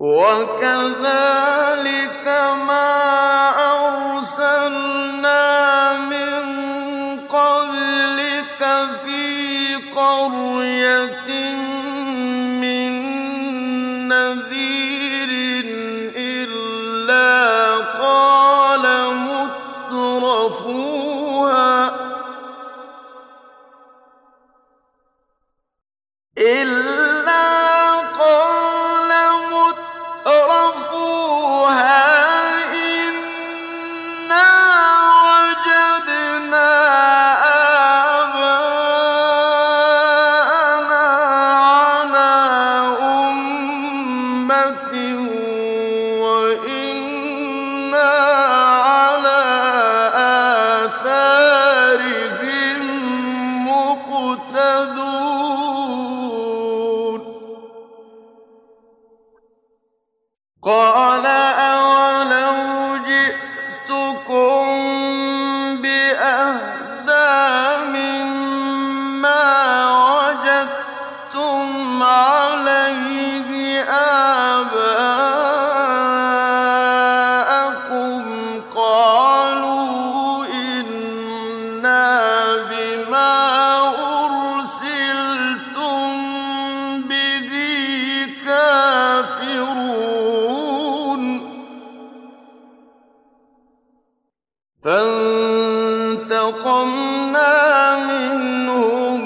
وَكَذَٰلِكَ مَا أَرْسَلْنَا مِن قَبْلِكَ فِي قَرْيَةٍ مِّن نَّذِيرٍ إِلَّا قَالَ مُتْرَفُوهَا إِنَّا وَجَدْنَا آبَاءَنَا عَلَىٰ أُمَّةٍ وَإِنَّا عَلَىٰ آثَارِهِم مُّقْتَدُونَ قَالَ أَوَلَوْ جِئْتُكُم بِأَهْدَىٰ مِمَّا وَجَدتُّمْ عَلَيْهِ آبَاءَكُمْ ۖ قَالُوا إِنَّا بِمَا أُرْسِلْتُم بِهِ كَافِرُونَ فَانتَقَمْنَا مِنْهُمْ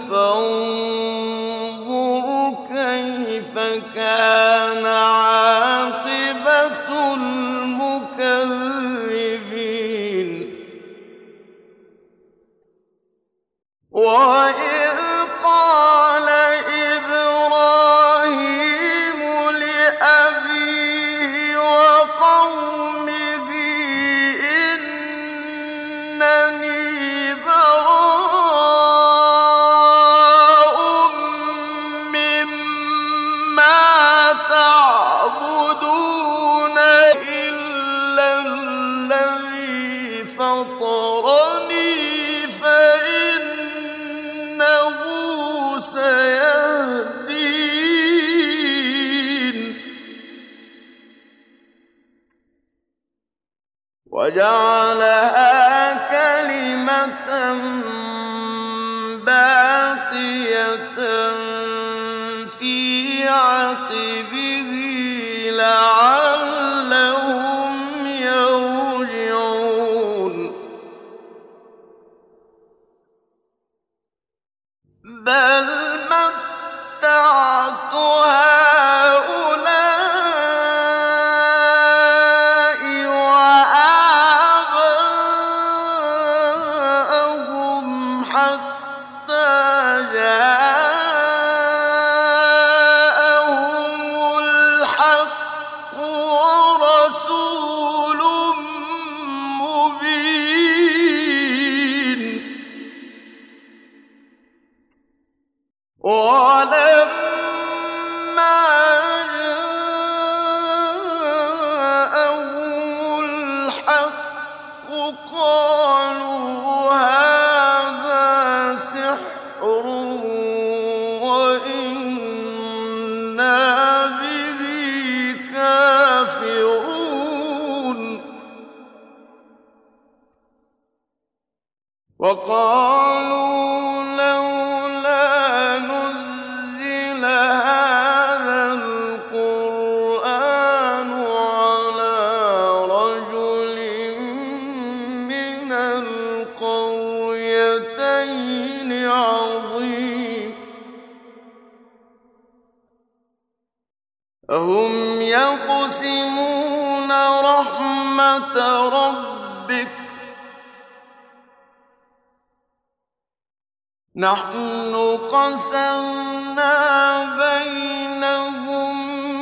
فَانظُرْ كَيْفَ كَانَ عَاقِبَةُ الْمُكَذِّبِينَ وَإِذْ قَالَ إِبْرَاهِيمُ لِأَبِيهِ وَقَوْمِهِ إِنَّنِي بَرَاءٌ مِّمَّا تَعْبُدُونَ إِلَّا الَّذِي فَطَرَنِي فَإِنَّهُ سَيَهْدِينِ وَجَعَلَهَا كَلِمَةً بَاقِيَةً فِي عَقِبِهِ لَعَلَّهُمْ يَرْجِعُونَ بَلْ مَتَّعْتُ هَٰؤُلَاءِ وَآبَاءَهُمْ حَتَّىٰ جَاءَهُمُ الْحَقُّ وَرَسُولٌ مُّبِينٌ وَلَمَّا جَاءَهُمُ الْحَقُّ قَالُوا هَٰذَا سِحْرٌ وَإِنَّا بِهِ كَافِرُونَ وَقَالُوا لَوْلَا نُزِّلَ هَٰذَا الْقُرْآنُ عَلَىٰ رَجُلٍ مِّنَ الْقَرْيَتَيْنِ عَظِيمٍ أَهُمْ يَقْسِمُونَ رَحْمَةَ رَبِّكَ ۚ نَحْنُ قَسَمْنَا بَيْنَهُم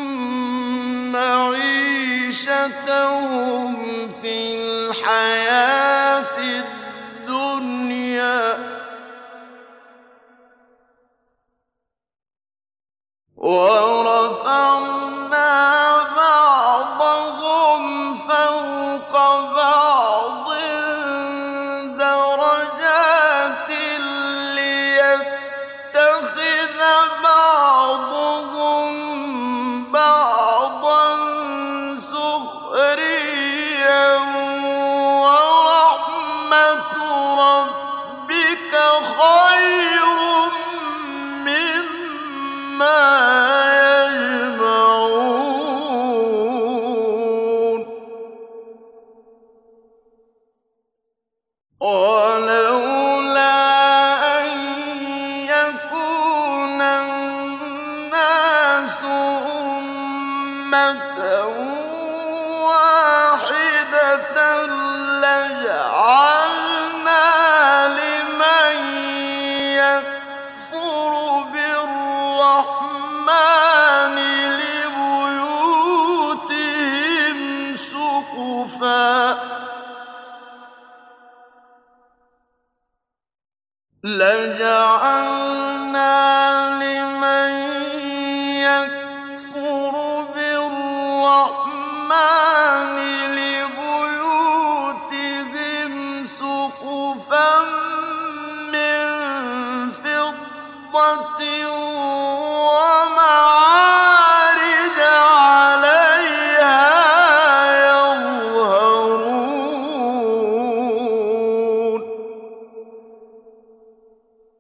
مَّعِيشَتَهُمْ فِي الْحَيَاةِ الدُّنْيَا ۚ وَرَفَعْنَا بَعْضَهُمْ فَوْقَ بَعْضٍ دَرَجَاتٍ لِّيَتَّخِذَ بَعْضُهُم بَعْضًا ولولا أن يكون الناس أمة واحدة لجعلنا لمن يكفر بالرحمن لبيوتهم سقفا